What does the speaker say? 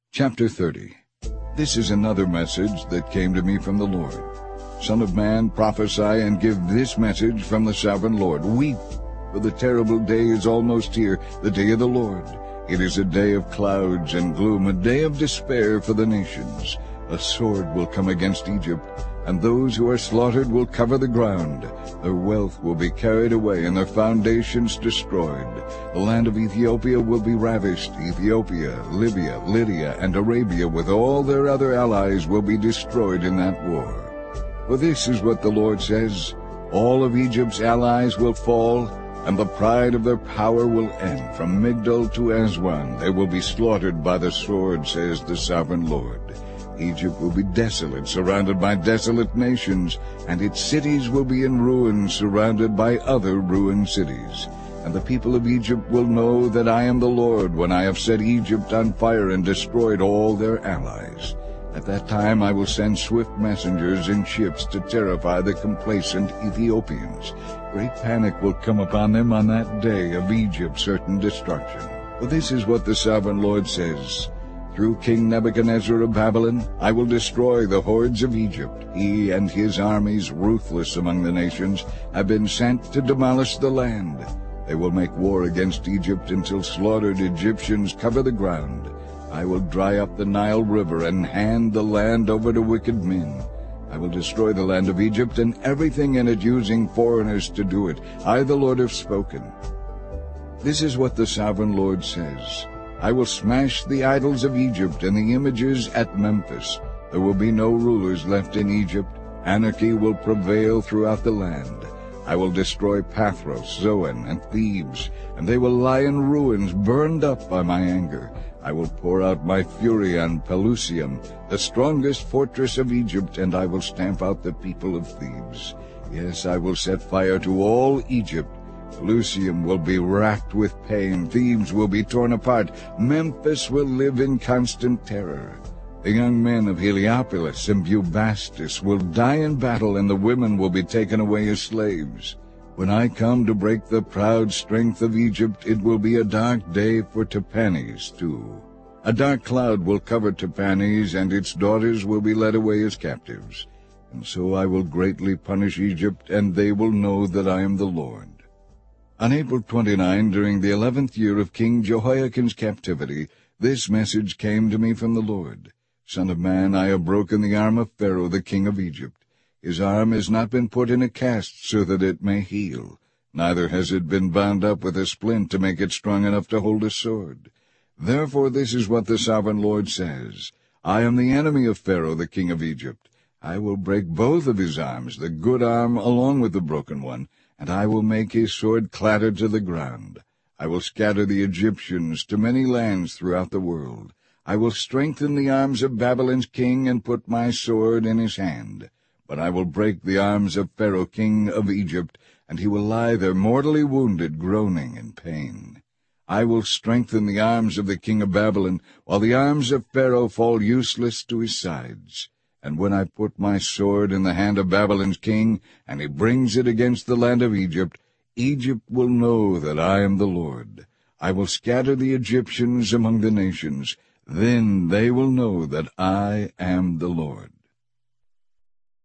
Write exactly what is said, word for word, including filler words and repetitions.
Chapter thirty. This is another message that came to me from the Lord. Son of man, prophesy and give this message from the sovereign Lord. Weep, for the terrible day is almost here, the day of the Lord. It is a day of clouds and gloom, a day of despair for the nations. A sword will come against Egypt, and those who are slaughtered will cover the ground. Their wealth will be carried away, and their foundations destroyed. The land of Ethiopia will be ravished. Ethiopia, Libya, Lydia, and Arabia, with all their other allies, will be destroyed in that war. For this is what the Lord says: all of Egypt's allies will fall, and the pride of their power will end. From Migdol to Aswan they will be slaughtered by the sword, says the sovereign Lord. Egypt will be desolate, surrounded by desolate nations, and its cities will be in ruins, surrounded by other ruined cities. And the people of Egypt will know that I am the Lord, when I have set Egypt on fire and destroyed all their allies. At that time I will send swift messengers in ships to terrify the complacent Ethiopians. Great panic will come upon them on that day of Egypt's certain destruction. For this is what the sovereign Lord says: through King Nebuchadnezzar of Babylon, I will destroy the hordes of Egypt. He and his armies, ruthless among the nations, have been sent to demolish the land. They will make war against Egypt until slaughtered Egyptians cover the ground. I will dry up the Nile River and hand the land over to wicked men. I will destroy the land of Egypt and everything in it, using foreigners to do it. I, the Lord, have spoken. This is what the sovereign Lord says: I will smash the idols of Egypt and the images at Memphis. There will be no rulers left in Egypt. Anarchy will prevail throughout the land. I will destroy Pathros, Zoan, and Thebes, and they will lie in ruins, burned up by my anger. I will pour out my fury on Pelusium, the strongest fortress of Egypt, and I will stamp out the people of Thebes. Yes, I will set fire to all Egypt. Pelusium will be racked with pain. Thebes will be torn apart. Memphis will live in constant terror. The young men of Heliopolis and Bubastis will die in battle, and the women will be taken away as slaves. When I come to break the proud strength of Egypt, it will be a dark day for Tahpanhes too. A dark cloud will cover Tahpanhes, and its daughters will be led away as captives. And so I will greatly punish Egypt, and they will know that I am the Lord. On April twenty-ninth, during the eleventh year of King Jehoiakim's captivity, this message came to me from the Lord: Son of man, I have broken the arm of Pharaoh, the king of Egypt. His arm has not been put in a cast so that it may heal, neither has it been bound up with a splint to make it strong enough to hold a sword. Therefore this is what the sovereign Lord says: I am the enemy of Pharaoh, the king of Egypt. I will break both of his arms, the good arm along with the broken one, and I will make his sword clatter to the ground. I will scatter the Egyptians to many lands throughout the world. I will strengthen the arms of Babylon's king and put my sword in his hand. But I will break the arms of Pharaoh, king of Egypt, and he will lie there mortally wounded, groaning in pain. I will strengthen the arms of the king of Babylon, while the arms of Pharaoh fall useless to his sides. And when I put my sword in the hand of Babylon's king, and he brings it against the land of Egypt, Egypt will know that I am the Lord. I will scatter the Egyptians among the nations. Then they will know that I am the Lord.